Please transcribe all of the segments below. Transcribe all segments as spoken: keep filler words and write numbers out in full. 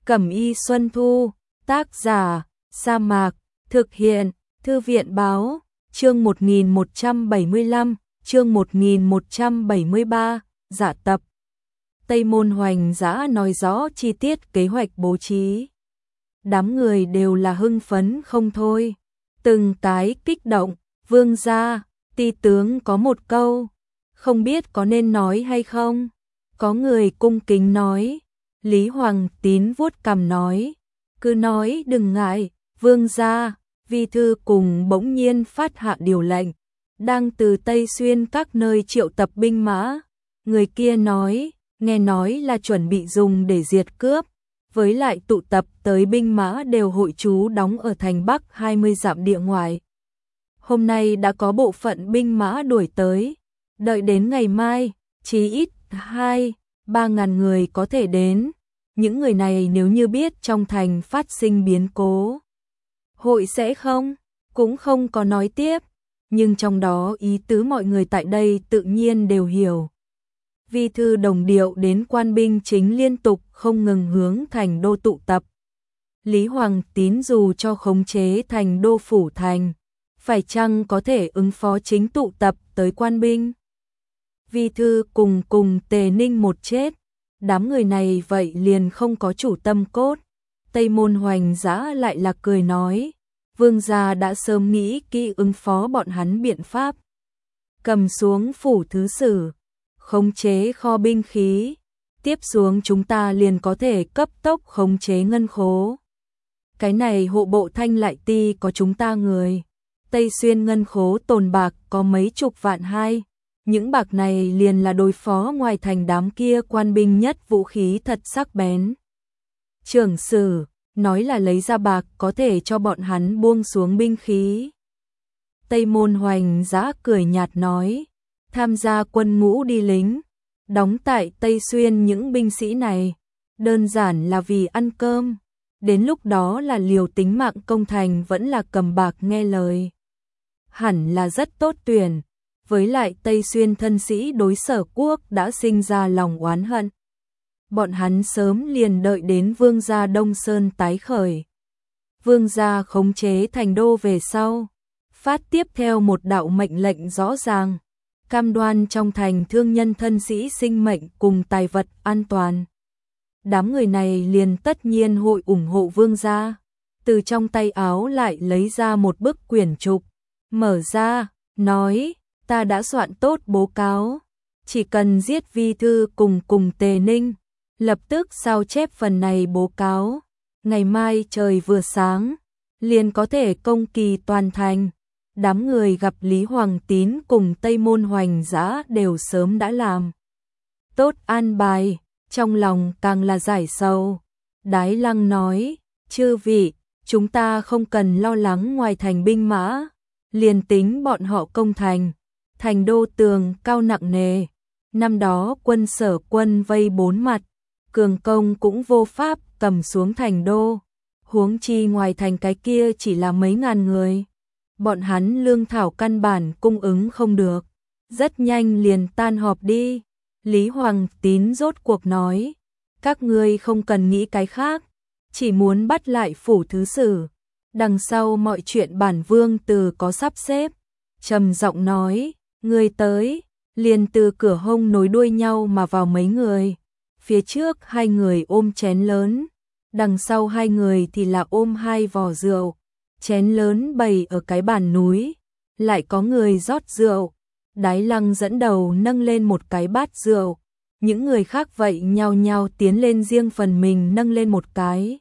Cẩm y Xuân Thu, tác giả, Sa Mạc, thực hiện, Thư viện báo, chương một nghìn một trăm bảy mươi lăm, chương một nghìn một trăm bảy mươi ba, dạ tập. Tây Môn Hoành Dã nói rõ chi tiết kế hoạch bố trí. Đám người đều là hưng phấn không thôi, từng cái kích động. Vương gia, ti tướng có một câu, không biết có nên nói hay không. Có người cung kính nói. Lý Hoàng Tín vuốt cằm nói, cứ nói đừng ngại. Vương gia, vi thư cùng bỗng nhiên phát hạ điều lệnh, đang từ Tây Xuyên các nơi triệu tập binh mã. Người kia nói, nghe nói là chuẩn bị dùng để diệt cướp, với lại tụ tập tới binh mã đều hội trú đóng ở thành Bắc hai mươi dặm địa ngoại. Hôm nay đã có bộ phận binh mã đuổi tới, đợi đến ngày mai, chí ít hai, ba ngàn người có thể đến. Những người này nếu như biết trong thành phát sinh biến cố, hội sẽ không, cũng không có nói tiếp, nhưng trong đó ý tứ mọi người tại đây tự nhiên đều hiểu. Vi thư đồng điệu đến quan binh chính liên tục không ngừng hướng thành đô tụ tập. Lý Hoàng Tín dù cho khống chế thành đô phủ thành, phải chăng có thể ứng phó chính tụ tập tới quan binh. Vi thư cùng cùng Tề Ninh một chết, đám người này vậy liền không có chủ tâm cốt. Tây Môn Hoành Dã lại là cười nói, vương gia đã sớm nghĩ kỹ ứng phó bọn hắn biện pháp. Cầm xuống phủ thứ sử, khống chế kho binh khí, tiếp xuống chúng ta liền có thể cấp tốc khống chế ngân khố. Cái này hộ bộ Thanh Lại Ti có chúng ta người, Tây Xuyên ngân khố tồn bạc có mấy chục vạn hai. Những bạc này liền là đối phó ngoài thành đám kia quan binh nhất vũ khí thật sắc bén. Trưởng sử, nói là lấy ra bạc có thể cho bọn hắn buông xuống binh khí. Tây Môn Hoành Dã cười nhạt nói, tham gia quân ngũ đi lính, đóng tại Tây Xuyên những binh sĩ này, đơn giản là vì ăn cơm, đến lúc đó là liều tính mạng công thành vẫn là cầm bạc nghe lời. Hẳn là rất tốt tuyển. Với lại Tây Xuyên thân sĩ đối Sở Quốc đã sinh ra lòng oán hận. Bọn hắn sớm liền đợi đến vương gia Đông Sơn tái khởi. Vương gia khống chế thành đô về sau, phát tiếp theo một đạo mệnh lệnh rõ ràng, cam đoan trong thành thương nhân thân sĩ sinh mệnh cùng tài vật an toàn. Đám người này liền tất nhiên hội ủng hộ vương gia. Từ trong tay áo lại lấy ra một bức quyển trục, mở ra, nói, ta đã soạn tốt bố cáo, chỉ cần giết vi thư cùng cùng Tề Ninh, lập tức sao chép phần này bố cáo, ngày mai trời vừa sáng, liền có thể công kỳ toàn thành. Đám người gặp Lý Hoàng Tín cùng Tây Môn Hoành Dã đều sớm đã làm tốt an bài, trong lòng càng là giải sầu. Đái Lăng nói, chư vị, chúng ta không cần lo lắng ngoài thành binh mã, liền tính bọn họ công thành. Thành đô tường cao nặng nề, năm đó quân Sở quân vây bốn mặt, cường công cũng vô pháp cầm xuống thành đô, huống chi ngoài thành cái kia chỉ là mấy ngàn người. Bọn hắn lương thảo căn bản cung ứng không được, rất nhanh liền tan họp đi. Lý Hoàng Tín rốt cuộc nói, các ngươi không cần nghĩ cái khác, chỉ muốn bắt lại phủ thứ sử, đằng sau mọi chuyện bản vương từ có sắp xếp. Trầm giọng nói, người tới, liền từ cửa hông nối đuôi nhau mà vào mấy người. Phía trước hai người ôm chén lớn, đằng sau hai người thì là ôm hai vò rượu. Chén lớn bày ở cái bàn núi, lại có người rót rượu. Đái Lăng dẫn đầu nâng lên một cái bát rượu, những người khác vậy nhao nhao tiến lên riêng phần mình nâng lên một cái.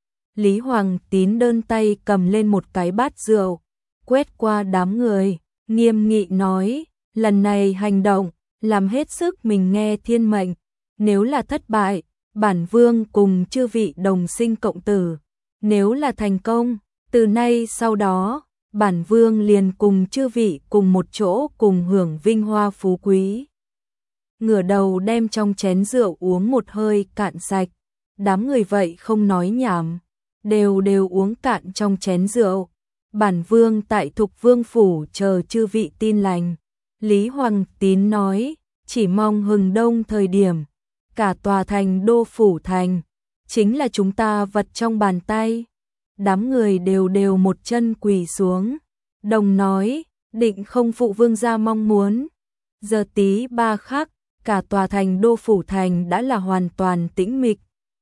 Lý Hoàng Tín đơn tay cầm lên một cái bát rượu, quét qua đám người, nghiêm nghị nói, lần này hành động, làm hết sức mình nghe thiên mệnh, nếu là thất bại, bản vương cùng chư vị đồng sinh cộng tử, nếu là thành công, từ nay sau đó, bản vương liền cùng chư vị cùng một chỗ cùng hưởng vinh hoa phú quý. Ngửa đầu đem trong chén rượu uống một hơi cạn sạch, đám người vậy không nói nhảm, đều đều uống cạn trong chén rượu. Bản vương tại Thục Vương phủ chờ chư vị tin lành. Lý Hoàng Tín nói, chỉ mong hừng đông thời điểm, cả tòa thành đô phủ thành, chính là chúng ta vật trong bàn tay. Đám người đều đều một chân quỳ xuống, đồng nói, định không phụ vương gia mong muốn. Giờ tí ba khắc, cả tòa thành Đô Phủ Thành đã là hoàn toàn tĩnh mịch.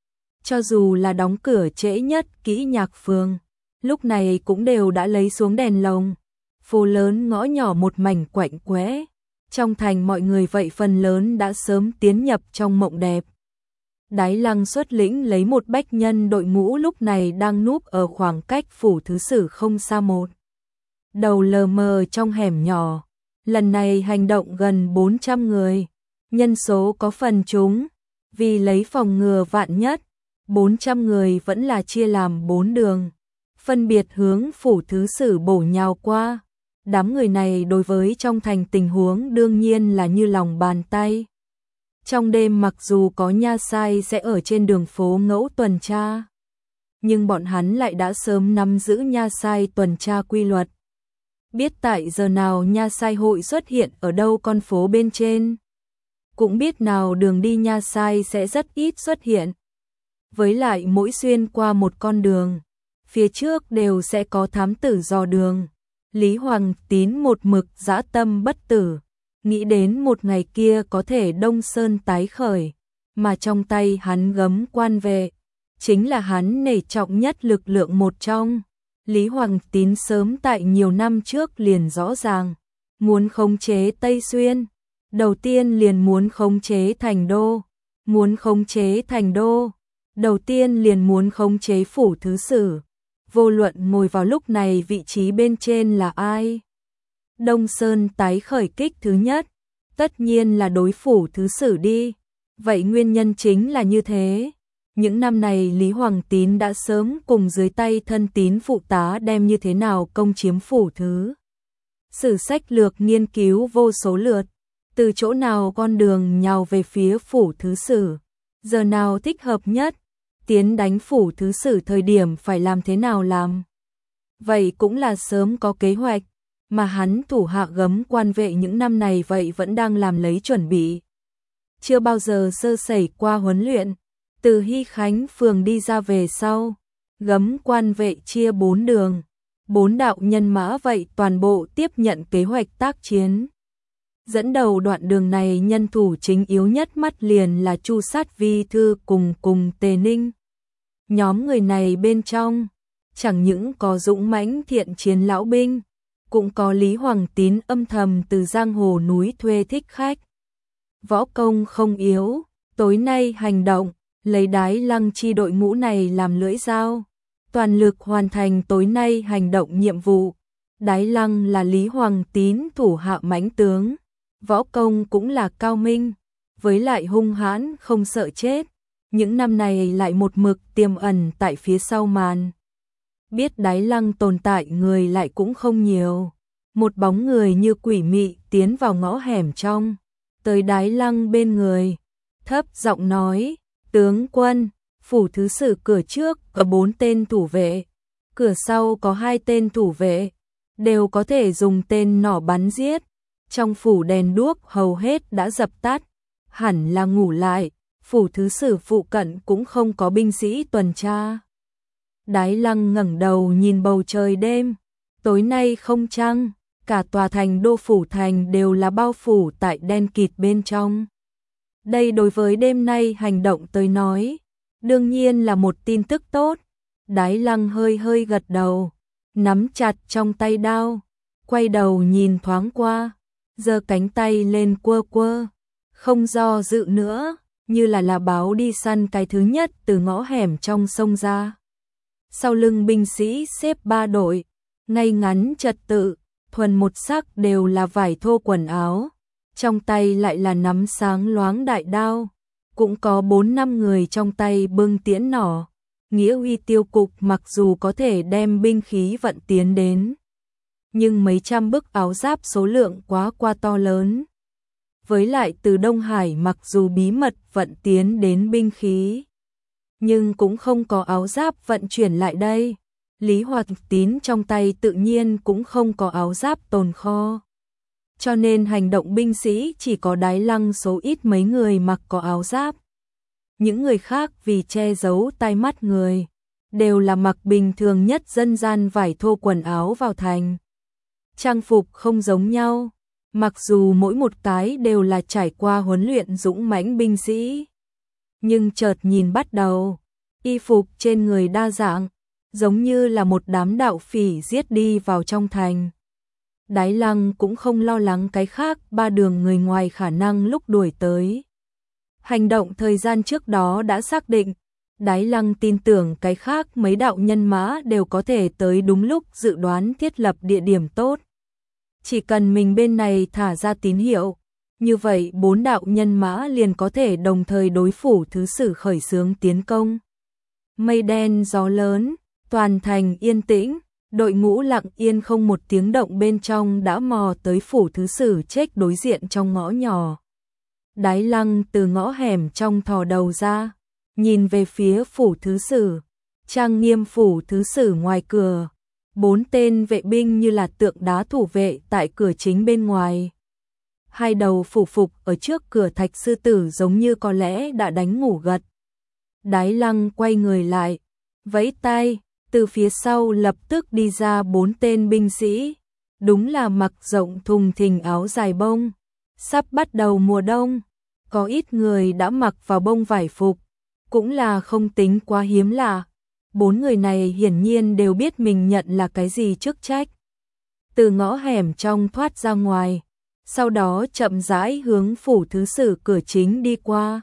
Cho dù là đóng cửa trễ nhất Kỹ Nhạc Phường, lúc này cũng đều đã lấy xuống đèn lồng. Phố lớn ngõ nhỏ một mảnh quạnh quẽ, trong thành mọi người vậy phần lớn đã sớm tiến nhập trong mộng đẹp. Đái Lăng xuất lĩnh lấy một bách nhân đội ngũ lúc này đang núp ở khoảng cách phủ thứ sử không xa một đầu lờ mờ trong hẻm nhỏ. Lần này hành động gần bốn trăm người, nhân số có phần trúng, vì lấy phòng ngừa vạn nhất, bốn trăm người vẫn là chia làm bốn đường, phân biệt hướng phủ thứ sử bổ nhào qua. Đám người này đối với trong thành tình huống đương nhiên là như lòng bàn tay. Trong đêm mặc dù có nha sai sẽ ở trên đường phố ngẫu tuần tra, nhưng bọn hắn lại đã sớm nắm giữ nha sai tuần tra quy luật. Biết tại giờ nào nha sai hội xuất hiện ở đâu con phố bên trên, cũng biết nào đường đi nha sai sẽ rất ít xuất hiện. Với lại mỗi xuyên qua một con đường, phía trước đều sẽ có thám tử dò đường. Lý Hoàng Tín một mực dã tâm bất tử, nghĩ đến một ngày kia có thể Đông Sơn tái khởi, mà trong tay hắn gấm quan vệ, chính là hắn nể trọng nhất lực lượng một trong. Lý Hoàng Tín sớm tại nhiều năm trước liền rõ ràng, muốn khống chế Tây Xuyên, đầu tiên liền muốn khống chế thành đô, muốn khống chế thành đô, đầu tiên liền muốn khống chế phủ thứ sử. Vô luận ngồi vào lúc này vị trí bên trên là ai, Đông Sơn tái khởi kích thứ nhất, tất nhiên là đối phủ thứ sử đi. Vậy nguyên nhân chính là như thế. Những năm này Lý Hoàng Tín đã sớm cùng dưới tay thân tín phụ tá đem như thế nào công chiếm phủ thứ sử sách lược nghiên cứu vô số lượt, từ chỗ nào con đường nhào về phía phủ thứ sử, giờ nào thích hợp nhất, tiến đánh phủ thứ sử thời điểm phải làm thế nào làm. Vậy cũng là sớm có kế hoạch, mà hắn thủ hạ gấm quan vệ những năm này vậy vẫn đang làm lấy chuẩn bị. Chưa bao giờ sơ sẩy qua huấn luyện, từ Hy Khánh phường đi ra về sau, gấm quan vệ chia bốn đường, bốn đạo nhân mã vậy toàn bộ tiếp nhận kế hoạch tác chiến. Dẫn đầu đoạn đường này nhân thủ chính yếu nhất mắt liền là Chu Sát Vi Thư cùng cùng Tề Ninh. Nhóm người này bên trong, chẳng những có dũng mãnh thiện chiến lão binh, cũng có Lý Hoàng Tín âm thầm từ giang hồ núi thuê thích khách. Võ công không yếu, tối nay hành động, lấy Đái Lăng chi đội ngũ này làm lưỡi dao, toàn lực hoàn thành tối nay hành động nhiệm vụ. Đái Lăng là Lý Hoàng Tín thủ hạ mãnh tướng, võ công cũng là cao minh, với lại hung hãn không sợ chết. Những năm này lại một mực tiềm ẩn tại phía sau màn. Biết Đái Lăng tồn tại người lại cũng không nhiều. Một bóng người như quỷ mị tiến vào ngõ hẻm trong, tới Đái Lăng bên người, thấp giọng nói, tướng quân, phủ thứ sử cửa trước có bốn tên thủ vệ, cửa sau có hai tên thủ vệ, đều có thể dùng tên nỏ bắn giết. Trong phủ đèn đuốc hầu hết đã dập tắt, hẳn là ngủ lại, phủ thứ sử phụ cận cũng không có binh sĩ tuần tra. Đái Lăng ngẩng đầu nhìn bầu trời đêm, tối nay không trăng, cả tòa thành Đô Phủ Thành đều là bao phủ tại đen kịt bên trong. Đây đối với đêm nay hành động tới nói, đương nhiên là một tin tức tốt. Đái Lăng hơi hơi gật đầu, nắm chặt trong tay đao, quay đầu nhìn thoáng qua, giơ cánh tay lên quơ quơ, không do dự nữa, như là là báo đi săn cái thứ nhất từ ngõ hẻm trong sông ra. Sau lưng binh sĩ xếp ba đội, ngay ngắn trật tự, thuần một sắc đều là vải thô quần áo, trong tay lại là nắm sáng loáng đại đao, cũng có bốn năm người trong tay bưng tiễn nỏ. Nghĩa uy tiêu cục mặc dù có thể đem binh khí vận tiến đến, nhưng mấy trăm bức áo giáp số lượng quá qua to lớn. Với lại từ Đông Hải mặc dù bí mật vận tiến đến binh khí, nhưng cũng không có áo giáp vận chuyển lại đây. Lý Hoàng Tín trong tay tự nhiên cũng không có áo giáp tồn kho. Cho nên hành động binh sĩ chỉ có Đái Lăng số ít mấy người mặc có áo giáp. những người khác vì che giấu tai mắt người, đều là mặc bình thường nhất dân gian vải thô quần áo vào thành. Trang phục không giống nhau, mặc dù mỗi một cái đều là trải qua huấn luyện dũng mãnh binh sĩ. Nhưng chợt nhìn bắt đầu, y phục trên người đa dạng, giống như là một đám đạo phỉ giết đi vào trong thành. Đái Lăng cũng không lo lắng cái khác ba đường người ngoài khả năng lúc đuổi tới. Hành động thời gian trước đó đã xác định, Đái Lăng tin tưởng cái khác mấy đạo nhân mã đều có thể tới đúng lúc dự đoán thiết lập địa điểm tốt. Chỉ cần mình bên này thả ra tín hiệu, như vậy bốn đạo nhân mã liền có thể đồng thời đối phủ thứ sử khởi xướng tiến công. Mây đen gió lớn, toàn thành yên tĩnh, đội ngũ lặng yên không một tiếng động bên trong đã mò tới phủ thứ sử chết đối diện trong ngõ nhỏ. Đái Lăng từ ngõ hẻm trong thò đầu ra, nhìn về phía phủ thứ sử, trang nghiêm phủ thứ sử ngoài cửa, bốn tên vệ binh như là tượng đá thủ vệ tại cửa chính bên ngoài. Hai đầu phủ phục ở trước cửa thạch sư tử giống như có lẽ đã đánh ngủ gật. Đái Lăng quay người lại, vẫy tay, từ phía sau lập tức đi ra bốn tên binh sĩ, đúng là mặc rộng thùng thình áo dài bông. Sắp bắt đầu mùa đông, có ít người đã mặc vào bông vải phục, cũng là không tính quá hiếm lạ. Bốn người này hiển nhiên đều biết mình nhận là cái gì chức trách. Từ ngõ hẻm trong thoát ra ngoài, sau đó chậm rãi hướng phủ thứ sử cửa chính đi qua.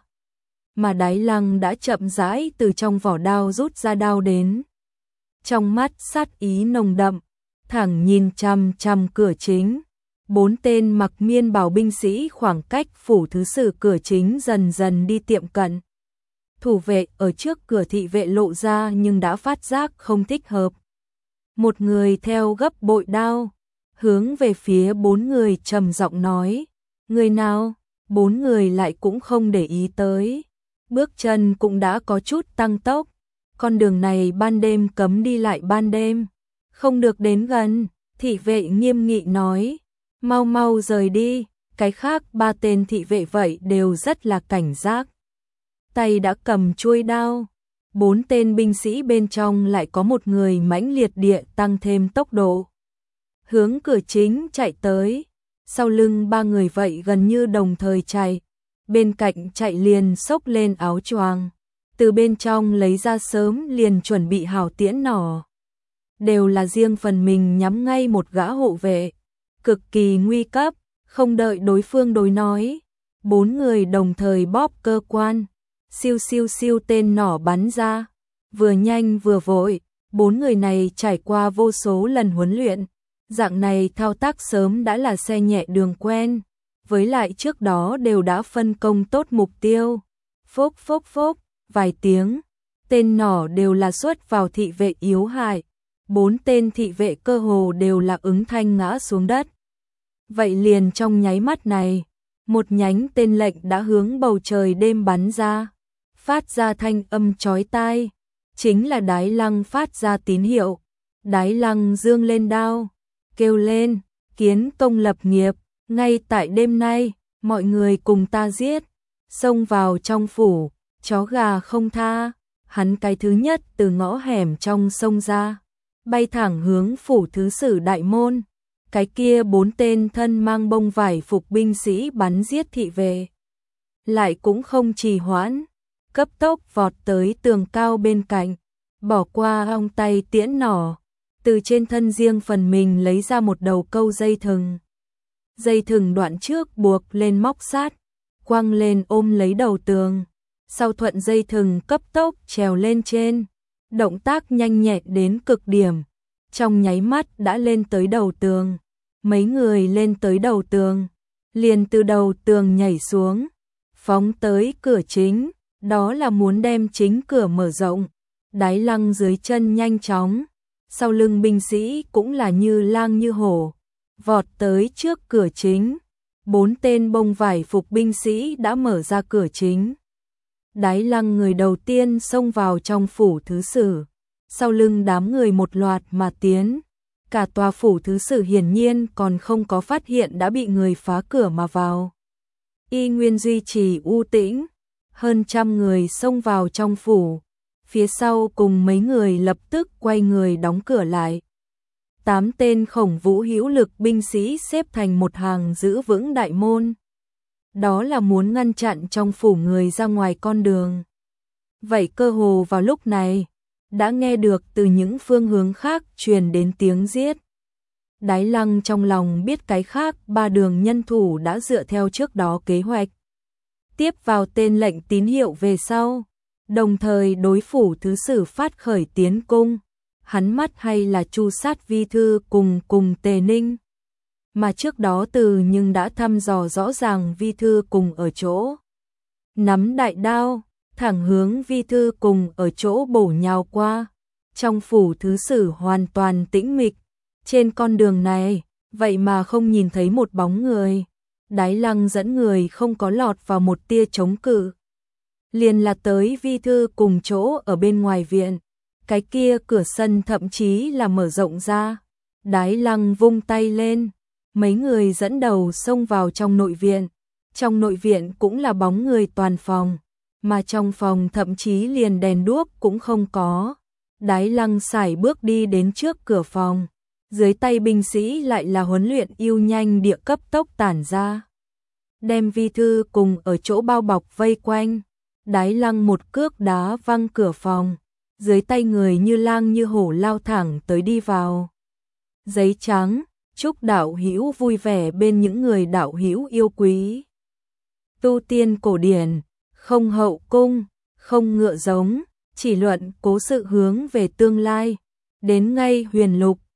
Mà Đái Lăng đã chậm rãi từ trong vỏ đao rút ra đao đến. Trong mắt sát ý nồng đậm, thẳng nhìn chằm chằm cửa chính. Bốn tên mặc miên bào binh sĩ khoảng cách phủ thứ sử cửa chính dần dần đi tiệm cận. Thủ vệ ở trước cửa thị vệ lộ ra nhưng đã phát giác không thích hợp. Một người theo gấp bội đao, hướng về phía bốn người trầm giọng nói, người nào? Bốn người lại cũng không để ý tới. Bước chân cũng đã có chút tăng tốc. Con đường này ban đêm cấm đi lại ban đêm, không được đến gần. Thị vệ nghiêm nghị nói, mau mau rời đi. Cái khác ba tên thị vệ vậy đều rất là cảnh giác, tay đã cầm chuôi đao. Bốn tên binh sĩ bên trong lại có một người mãnh liệt địa tăng thêm tốc độ, hướng cửa chính chạy tới. Sau lưng ba người vậy gần như đồng thời chạy, bên cạnh chạy liền xốc lên áo choàng, từ bên trong lấy ra sớm liền chuẩn bị hảo tiễn nỏ. Đều là riêng phần mình nhắm ngay một gã hộ vệ, cực kỳ nguy cấp. Không đợi đối phương đối nói, bốn người đồng thời bóp cơ quan, siêu siêu siêu tên nỏ bắn ra, vừa nhanh vừa vội. Bốn người này trải qua vô số lần huấn luyện, dạng này thao tác sớm đã là xe nhẹ đường quen, với lại trước đó đều đã phân công tốt mục tiêu. Phốc phốc phốc, vài tiếng, tên nỏ đều là xuất vào thị vệ yếu hại, bốn tên thị vệ cơ hồ đều là ứng thanh ngã xuống đất. Vậy liền trong nháy mắt này, một nhánh tên lệnh đã hướng bầu trời đêm bắn ra, phát ra thanh âm chói tai, chính là Đái Lăng phát ra tín hiệu. Đái Lăng giương lên đao, kêu lên, kiến công lập nghiệp, ngay tại đêm nay, mọi người cùng ta giết, xông vào trong phủ, chó gà không tha. Hắn cái thứ nhất từ ngõ hẻm trong xông ra, bay thẳng hướng phủ thứ sử đại môn. Cái kia bốn tên thân mang bông vải phục binh sĩ bắn giết thị vệ, lại cũng không trì hoãn, cấp tốc vọt tới tường cao bên cạnh, bỏ qua ong tay tiễn nỏ, từ trên thân riêng phần mình lấy ra một đầu câu dây thừng. Dây thừng đoạn trước buộc lên móc sát, quăng lên ôm lấy đầu tường, sau thuận dây thừng cấp tốc trèo lên trên, động tác nhanh nhẹn đến cực điểm. Trong nháy mắt đã lên tới đầu tường, mấy người lên tới đầu tường, liền từ đầu tường nhảy xuống, phóng tới cửa chính, đó là muốn đem chính cửa mở rộng. Đái Lăng dưới chân nhanh chóng, sau lưng binh sĩ cũng là như lang như hổ, vọt tới trước cửa chính. Bốn tên bông vải phục binh sĩ đã mở ra cửa chính. Đái Lăng người đầu tiên xông vào trong phủ thứ sử, sau lưng đám người một loạt mà tiến. Cả tòa phủ thứ sử hiển nhiên còn không có phát hiện đã bị người phá cửa mà vào. Y nguyên duy trì u tĩnh, hơn trăm người xông vào trong phủ, phía sau cùng mấy người lập tức quay người đóng cửa lại. Tám tên Khổng Vũ hữu lực binh sĩ xếp thành một hàng giữ vững đại môn. Đó là muốn ngăn chặn trong phủ người ra ngoài con đường. Vậy cơ hồ vào lúc này, đã nghe được từ những phương hướng khác truyền đến tiếng giết. Đái Lăng trong lòng biết cái khác ba đường nhân thủ đã dựa theo trước đó kế hoạch. Tiếp vào tên lệnh tín hiệu về sau, đồng thời đối phủ thứ sử phát khởi tiến cung. Hắn mắt hay là chu sát Vi Thư cùng cùng Tề Ninh. Mà trước đó từ nhưng đã thăm dò rõ ràng Vi Thư cùng ở chỗ. Nắm đại đao, thẳng hướng Vi Thư cùng ở chỗ bổ nhào qua. Trong phủ thứ sử hoàn toàn tĩnh mịch. Trên con đường này, vậy mà không nhìn thấy một bóng người. Đái Lăng dẫn người không có lọt vào một tia chống cự. Liền là tới Vi Thư cùng chỗ ở bên ngoài viện. Cái kia cửa sân thậm chí là mở rộng ra. Đái Lăng vung tay lên. Mấy người dẫn đầu xông vào trong nội viện. Trong nội viện cũng là bóng người toàn phòng. Mà trong phòng thậm chí liền đèn đuốc cũng không có. Đái Lăng sải bước đi đến trước cửa phòng. Dưới tay binh sĩ lại là huấn luyện yêu nhanh địa cấp tốc tản ra. Đem Vi Thư cùng ở chỗ bao bọc vây quanh. Đái Lăng một cước đá văng cửa phòng. Dưới tay người như lang như hổ lao thẳng tới đi vào. Giấy trắng, chúc đạo hữu vui vẻ bên những người đạo hữu yêu quý. Tu tiên cổ điển, không hậu cung, không ngựa giống, chỉ luận cố sự hướng về tương lai. Đến ngay huyền lục,